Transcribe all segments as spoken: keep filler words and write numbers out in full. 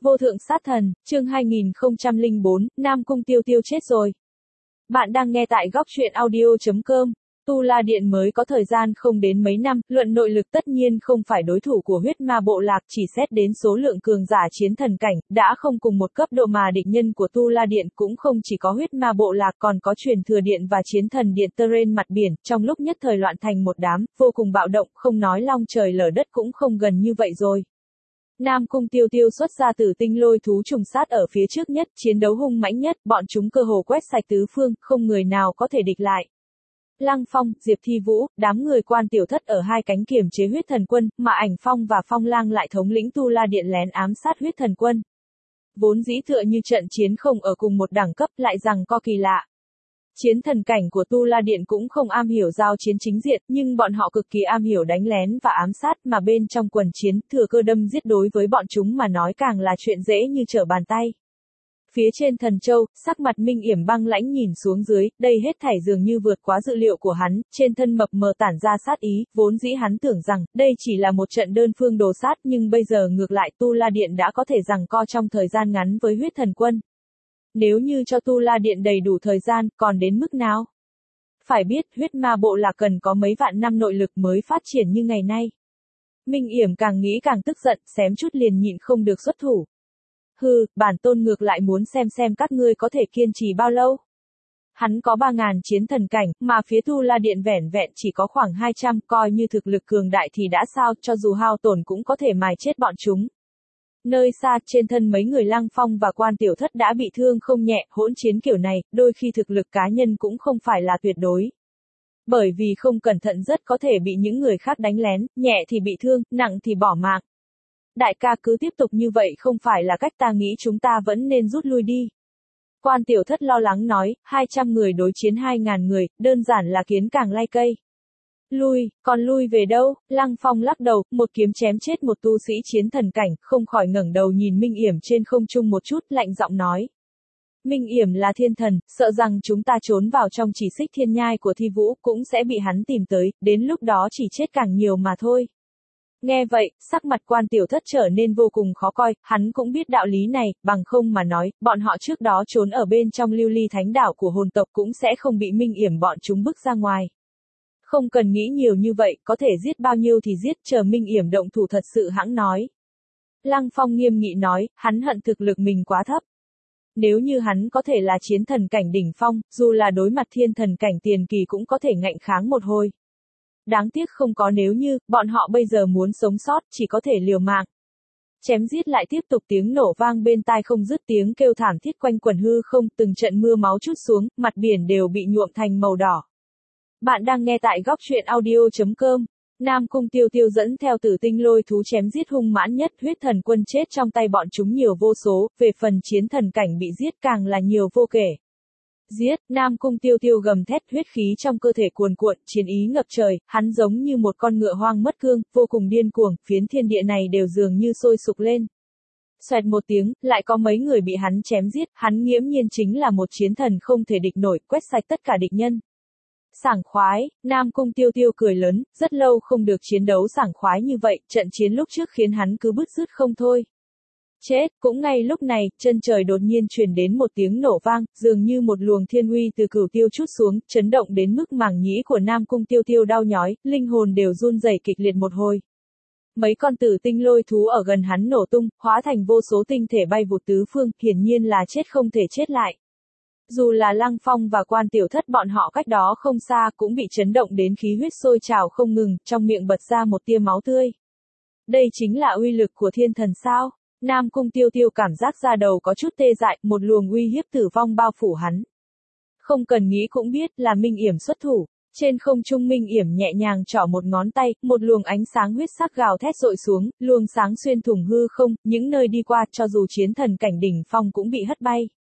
Vô thượng sát thần, chương hai nghìn không trăm lẻ bốn, Nam Cung Tiêu Tiêu chết rồi. Bạn đang nghe tại góc truyện audio chấm com. Tu La Điện mới có thời gian không đến mấy năm, luận nội lực tất nhiên không phải đối thủ của huyết ma bộ lạc, chỉ xét đến số lượng cường giả chiến thần cảnh, đã không cùng một cấp độ mà địch nhân của Tu La Điện cũng không chỉ có huyết ma bộ lạc còn có truyền thừa điện và chiến thần điện Terrain mặt biển, trong lúc nhất thời loạn thành một đám, vô cùng bạo động, không nói long trời lở đất cũng không gần như vậy rồi. Nam Cung Tiêu Tiêu xuất ra tử tinh lôi thú trùng sát ở phía trước nhất, chiến đấu hung mãnh nhất, bọn chúng cơ hồ quét sạch tứ phương, không người nào có thể địch lại. Lăng Phong, Diệp Thi Vũ, đám người Quan Tiểu Thất ở hai cánh kiềm chế huyết thần quân, mà Ảnh Phong và Phong Lang lại thống lĩnh Tu La Điện lén ám sát huyết thần quân. Vốn dĩ tựa như trận chiến không ở cùng một đẳng cấp, lại rằng co kỳ lạ. Chiến thần cảnh của Tu La Điện cũng không am hiểu giao chiến chính diện, nhưng bọn họ cực kỳ am hiểu đánh lén và ám sát, mà bên trong quần chiến, thừa cơ đâm giết đối với bọn chúng mà nói càng là chuyện dễ như trở bàn tay. Phía trên Thần Châu, sắc mặt Minh Yểm băng lãnh nhìn xuống dưới, đây hết thảy dường như vượt quá dự liệu của hắn, trên thân mập mờ tản ra sát ý, vốn dĩ hắn tưởng rằng, đây chỉ là một trận đơn phương đồ sát, nhưng bây giờ ngược lại Tu La Điện đã có thể giằng co trong thời gian ngắn với huyết thần quân. Nếu như cho Tu La Điện đầy đủ thời gian, còn đến mức nào? Phải biết, huyết ma bộ lạc cần có mấy vạn năm nội lực mới phát triển như ngày nay. Minh Yểm càng nghĩ càng tức giận, xém chút liền nhịn không được xuất thủ. Hừ, bản tôn ngược lại muốn xem xem các ngươi có thể kiên trì bao lâu. Hắn có ba ngàn chiến thần cảnh, mà phía Tu La Điện vẻn vẹn chỉ có khoảng hai trăm, coi như thực lực cường đại thì đã sao, cho dù hao tổn cũng có thể mài chết bọn chúng. Nơi xa, trên thân mấy người Lăng Phong và Quan Tiểu Thất đã bị thương không nhẹ, hỗn chiến kiểu này, đôi khi thực lực cá nhân cũng không phải là tuyệt đối. Bởi vì không cẩn thận rất có thể bị những người khác đánh lén, nhẹ thì bị thương, nặng thì bỏ mạng. Đại ca cứ tiếp tục như vậy không phải là cách ta nghĩ, chúng ta vẫn nên rút lui đi. Quan Tiểu Thất lo lắng nói, hai trăm người đối chiến hai ngàn người, đơn giản là kiến càng lay cây. Lui, còn lui về đâu? Lăng Phong lắc đầu, một kiếm chém chết một tu sĩ chiến thần cảnh, không khỏi ngẩng đầu nhìn Minh Yểm trên không trung một chút, lạnh giọng nói. Minh Yểm là thiên thần, sợ rằng chúng ta trốn vào trong chỉ xích thiên nhai của Thi Vũ, cũng sẽ bị hắn tìm tới, đến lúc đó chỉ chết càng nhiều mà thôi. Nghe vậy, sắc mặt Quan Tiểu Thất trở nên vô cùng khó coi, hắn cũng biết đạo lý này, bằng không mà nói, bọn họ trước đó trốn ở bên trong lưu ly thánh đảo của hồn tộc cũng sẽ không bị Minh Yểm bọn chúng bức ra ngoài. Không cần nghĩ nhiều như vậy, có thể giết bao nhiêu thì giết, chờ Minh Yểm động thủ thật sự hãng nói. Lăng Phong nghiêm nghị nói, hắn hận thực lực mình quá thấp. Nếu như hắn có thể là chiến thần cảnh đỉnh phong, dù là đối mặt thiên thần cảnh tiền kỳ cũng có thể ngạnh kháng một hồi. Đáng tiếc không có nếu như, bọn họ bây giờ muốn sống sót, chỉ có thể liều mạng. Chém giết lại tiếp tục, tiếng nổ vang bên tai không dứt, tiếng kêu thảm thiết quanh quần hư không, từng trận mưa máu trút xuống, mặt biển đều bị nhuộm thành màu đỏ. Bạn đang nghe tại góc truyện audio chấm com. Nam Cung Tiêu Tiêu dẫn theo tử tinh lôi thú chém giết hung mãn nhất, huyết thần quân chết trong tay bọn chúng nhiều vô số, về phần chiến thần cảnh bị giết càng là nhiều vô kể. Giết, Nam Cung Tiêu Tiêu gầm thét, huyết khí trong cơ thể cuồn cuộn, chiến ý ngập trời, hắn giống như một con ngựa hoang mất cương, vô cùng điên cuồng, phiến thiên địa này đều dường như sôi sục lên. Xoẹt một tiếng, lại có mấy người bị hắn chém giết, hắn nghiễm nhiên chính là một chiến thần không thể địch nổi, quét sạch tất cả địch nhân. Sảng khoái, Nam Cung Tiêu Tiêu cười lớn, rất lâu không được chiến đấu sảng khoái như vậy, trận chiến lúc trước khiến hắn cứ bứt rứt không thôi. Chết, cũng ngay lúc này, chân trời đột nhiên truyền đến một tiếng nổ vang, dường như một luồng thiên uy từ cửu tiêu trút xuống, chấn động đến mức màng nhĩ của Nam Cung Tiêu Tiêu đau nhói, linh hồn đều run rẩy kịch liệt một hồi. Mấy con tử tinh lôi thú ở gần hắn nổ tung, hóa thành vô số tinh thể bay vụt tứ phương, hiển nhiên là chết không thể chết lại. Dù là Lăng Phong và Quan Tiểu Thất bọn họ cách đó không xa cũng bị chấn động đến khí huyết sôi trào không ngừng, trong miệng bật ra một tia máu tươi. Đây chính là uy lực của thiên thần sao? Nam Cung Tiêu Tiêu cảm giác da đầu có chút tê dại, một luồng uy hiếp tử vong bao phủ hắn. Không cần nghĩ cũng biết là Minh Yểm xuất thủ. Trên không trung Minh Yểm nhẹ nhàng trỏ một ngón tay, một luồng ánh sáng huyết sắc gào thét dội xuống, luồng sáng xuyên thủng hư không, những nơi đi qua cho dù chiến thần cảnh đỉnh phong cũng bị hất bay.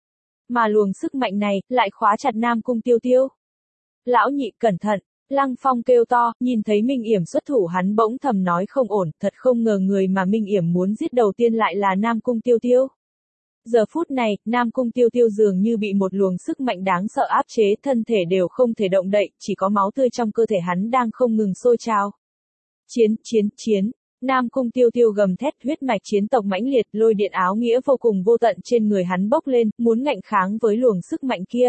Mà luồng sức mạnh này, lại khóa chặt Nam Cung Tiêu Tiêu. Lão nhị, cẩn thận! Lăng Phong kêu to, nhìn thấy Minh Yểm xuất thủ hắn bỗng thầm nói không ổn, thật không ngờ người mà Minh Yểm muốn giết đầu tiên lại là Nam Cung Tiêu Tiêu. Giờ phút này, Nam Cung Tiêu Tiêu dường như bị một luồng sức mạnh đáng sợ áp chế, thân thể đều không thể động đậy, chỉ có máu tươi trong cơ thể hắn đang không ngừng sôi trào. Chiến, chiến, chiến! Nam Cung Tiêu Tiêu gầm thét, huyết mạch chiến tộc mãnh liệt, lôi điện áo nghĩa vô cùng vô tận trên người hắn bốc lên, muốn ngạnh kháng với luồng sức mạnh kia.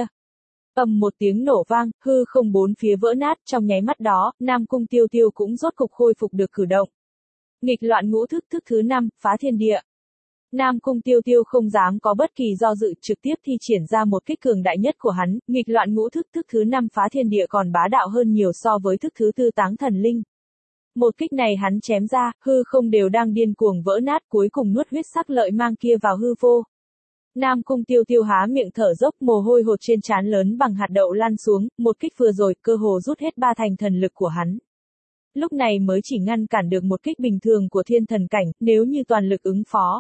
Ầm một tiếng nổ vang, hư không bốn phía vỡ nát, trong nháy mắt đó, Nam Cung Tiêu Tiêu cũng rốt cục khôi phục được cử động. Nghịch loạn ngũ thức thức thứ năm, phá thiên địa. Nam Cung Tiêu Tiêu không dám có bất kỳ do dự, trực tiếp thi triển ra một kích cường đại nhất của hắn, nghịch loạn ngũ thức thức thứ năm phá thiên địa còn bá đạo hơn nhiều so với thức thứ tư táng thần linh. Một kích này hắn chém ra, hư không đều đang điên cuồng vỡ nát, cuối cùng nuốt huyết sắc lợi mang kia vào hư vô. Nam Cung Tiêu Tiêu há miệng thở dốc, mồ hôi hột trên trán lớn bằng hạt đậu lan xuống, một kích vừa rồi, cơ hồ rút hết ba thành thần lực của hắn. Lúc này mới chỉ ngăn cản được một kích bình thường của thiên thần cảnh, nếu như toàn lực ứng phó.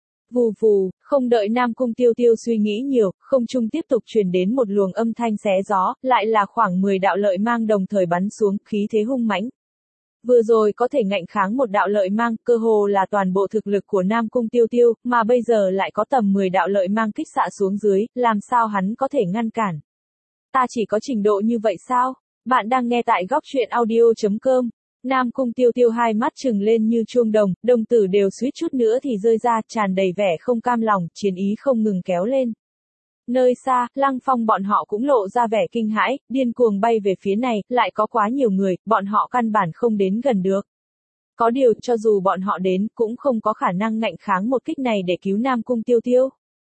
Vù vù, không đợi Nam Cung Tiêu Tiêu suy nghĩ nhiều, không trung tiếp tục truyền đến một luồng âm thanh xé gió, lại là khoảng mười đạo lợi mang đồng thời bắn xuống, khí thế hung mãnh. Vừa rồi có thể ngạnh kháng một đạo lợi mang, cơ hồ là toàn bộ thực lực của Nam Cung Tiêu Tiêu, mà bây giờ lại có tầm mười đạo lợi mang kích xạ xuống dưới, làm sao hắn có thể ngăn cản? Ta chỉ có trình độ như vậy sao? Bạn đang nghe tại góc truyện audio chấm com. Nam Cung Tiêu Tiêu hai mắt trừng lên như chuông đồng, đồng tử đều suýt chút nữa thì rơi ra, tràn đầy vẻ không cam lòng, chiến ý không ngừng kéo lên. Nơi xa, Lăng Phong bọn họ cũng lộ ra vẻ kinh hãi, điên cuồng bay về phía này, lại có quá nhiều người, bọn họ căn bản không đến gần được. Có điều, cho dù bọn họ đến, cũng không có khả năng ngạnh kháng một kích này để cứu Nam Cung Tiêu Tiêu.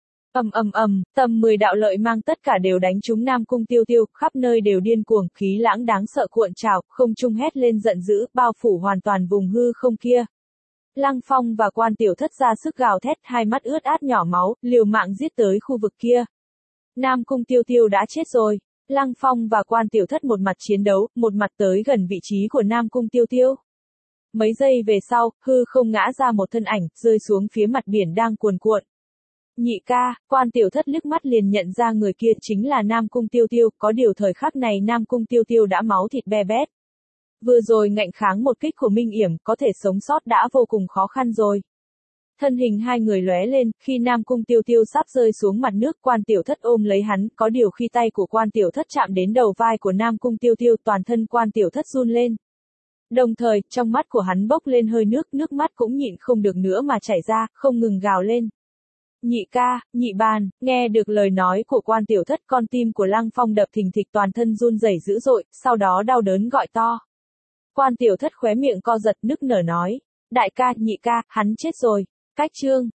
Ầm ầm ầm, tầm mười đạo lợi mang tất cả đều đánh trúng Nam Cung Tiêu Tiêu, khắp nơi đều điên cuồng, khí lãng đáng sợ cuộn trào, không trung hét lên giận dữ, bao phủ hoàn toàn vùng hư không kia. Lăng Phong và Quan Tiểu Thất ra sức gào thét, hai mắt ướt át nhỏ máu, liều mạng giết tới khu vực kia. Nam Cung Tiêu Tiêu đã chết rồi. Lăng Phong và Quan Tiểu Thất một mặt chiến đấu, một mặt tới gần vị trí của Nam Cung Tiêu Tiêu. Mấy giây về sau, hư không ngã ra một thân ảnh, rơi xuống phía mặt biển đang cuồn cuộn. Nhị ca, Quan Tiểu Thất liếc mắt liền nhận ra người kia chính là Nam Cung Tiêu Tiêu, có điều thời khắc này Nam Cung Tiêu Tiêu đã máu thịt be bét. Vừa rồi ngạnh kháng một kích của Minh Yểm, có thể sống sót đã vô cùng khó khăn rồi. Thân hình hai người lóe lên, khi Nam Cung Tiêu Tiêu sắp rơi xuống mặt nước, Quan Tiểu Thất ôm lấy hắn, có điều khi tay của Quan Tiểu Thất chạm đến đầu vai của Nam Cung Tiêu Tiêu, toàn thân Quan Tiểu Thất run lên. Đồng thời, trong mắt của hắn bốc lên hơi nước, nước mắt cũng nhịn không được nữa mà chảy ra, không ngừng gào lên. Nhị ca, nhị bàn, nghe được lời nói của Quan Tiểu Thất, con tim của Lăng Phong đập thình thịch, toàn thân run rẩy dữ dội, sau đó đau đớn gọi to. Quan Tiểu Thất khóe miệng co giật, nức nở nói, đại ca, nhị ca, hắn chết rồi. Cách chương